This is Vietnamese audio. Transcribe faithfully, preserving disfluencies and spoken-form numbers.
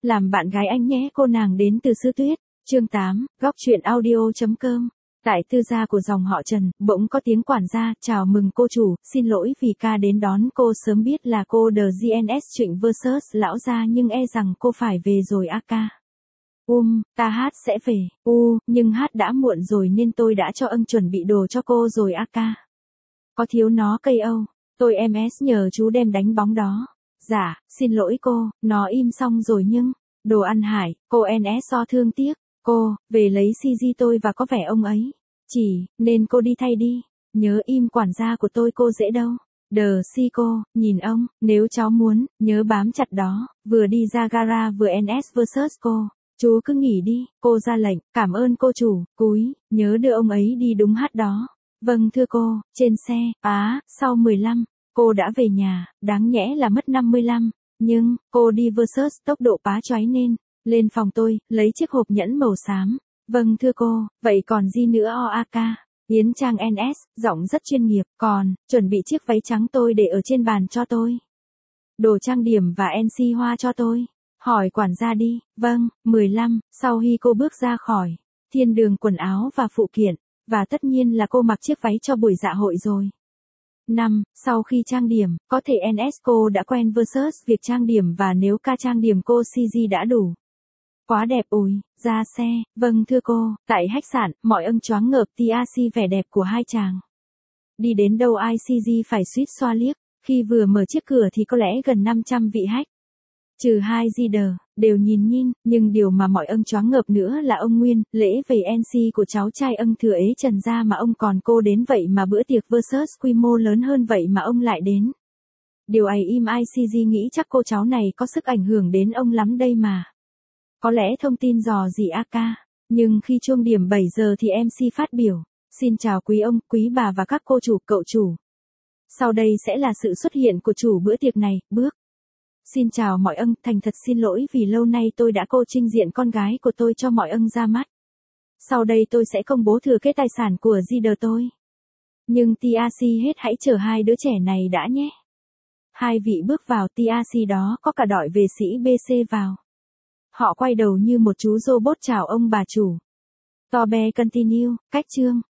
làm bạn gái anh nhé. Cô nàng đến từ Sư Tuyết. Chương tám, góc truyện audio.com. Tại tư gia của dòng họ Trần, bỗng có tiếng quản gia, chào mừng cô chủ, xin lỗi vì ca đến đón cô sớm biết là cô The giê en ét Trịnh versus lão gia nhưng e rằng cô phải về rồi a ca. Um, ta hát sẽ về, u, uh, nhưng hát đã muộn rồi nên tôi đã cho ân chuẩn bị đồ cho cô rồi a ca. Có thiếu nó cây âu, tôi em ét nhờ chú đem đánh bóng đó. Dạ, xin lỗi cô, nó im xong rồi nhưng, đồ ăn hải, cô en ét so thương tiếc. Cô, về lấy xê giê tôi và có vẻ ông ấy. Chỉ, nên cô đi thay đi. Nhớ im quản gia của tôi cô dễ đâu. Đờ si cô, nhìn ông, nếu cháu muốn, nhớ bám chặt đó. Vừa đi ra gara vừa en ét versus cô. Chú cứ nghỉ đi, cô ra lệnh, cảm ơn cô chủ, cúi, nhớ đưa ông ấy đi đúng hát đó. Vâng thưa cô, trên xe, á, sau mười lăm, cô đã về nhà, đáng nhẽ là mất năm mươi lăm. Nhưng, cô đi versus tốc độ pá choáy nên. Lên phòng tôi, lấy chiếc hộp nhẫn màu xám. Vâng thưa cô, vậy còn gì nữa o a ca? Yến Trang en ét, giọng rất chuyên nghiệp. Còn, chuẩn bị chiếc váy trắng tôi để ở trên bàn cho tôi. Đồ trang điểm và en xê hoa cho tôi. Hỏi quản gia đi. Vâng, mười lăm, sau khi cô bước ra khỏi thiên đường quần áo và phụ kiện. Và tất nhiên là cô mặc chiếc váy cho buổi dạ hội rồi. năm. Sau khi trang điểm, có thể en ét cô đã quen versus việc trang điểm và nếu ca trang điểm cô xê giê đã đủ. Quá đẹp ôi, ra xe, vâng thưa cô, tại khách sạn, mọi ân choáng ngợp tê a xê vẻ đẹp của hai chàng. Đi đến đâu ai xê giê phải suýt xoa liếc, khi vừa mở chiếc cửa thì có lẽ gần năm trăm vị khách. Trừ hai di đờ, đều nhìn nhìn, nhưng điều mà mọi ân choáng ngợp nữa là ông Nguyên, lễ về en xê của cháu trai ân thừa ế Trần gia mà ông còn cô đến vậy mà bữa tiệc versus quy mô lớn hơn vậy mà ông lại đến. Điều ấy im ai xê giê nghĩ chắc cô cháu này có sức ảnh hưởng đến ông lắm đây mà. Có lẽ thông tin dò gì a ca, nhưng khi chuông điểm bảy giờ thì em xê phát biểu, xin chào quý ông, quý bà và các cô chủ, cậu chủ. Sau đây sẽ là sự xuất hiện của chủ bữa tiệc này, bước. Xin chào mọi ân, thành thật xin lỗi vì lâu nay tôi đã cô trinh diện con gái của tôi cho mọi ân ra mắt. Sau đây tôi sẽ công bố thừa kế tài sản của di đờ tôi. Nhưng tê a xê hết hãy chờ hai đứa trẻ này đã nhé. Hai vị bước vào tê a xê đó có cả đội vệ sĩ bê xê vào. Họ quay đầu như một chú robot chào ông bà chủ. Tobe continue, cách chương.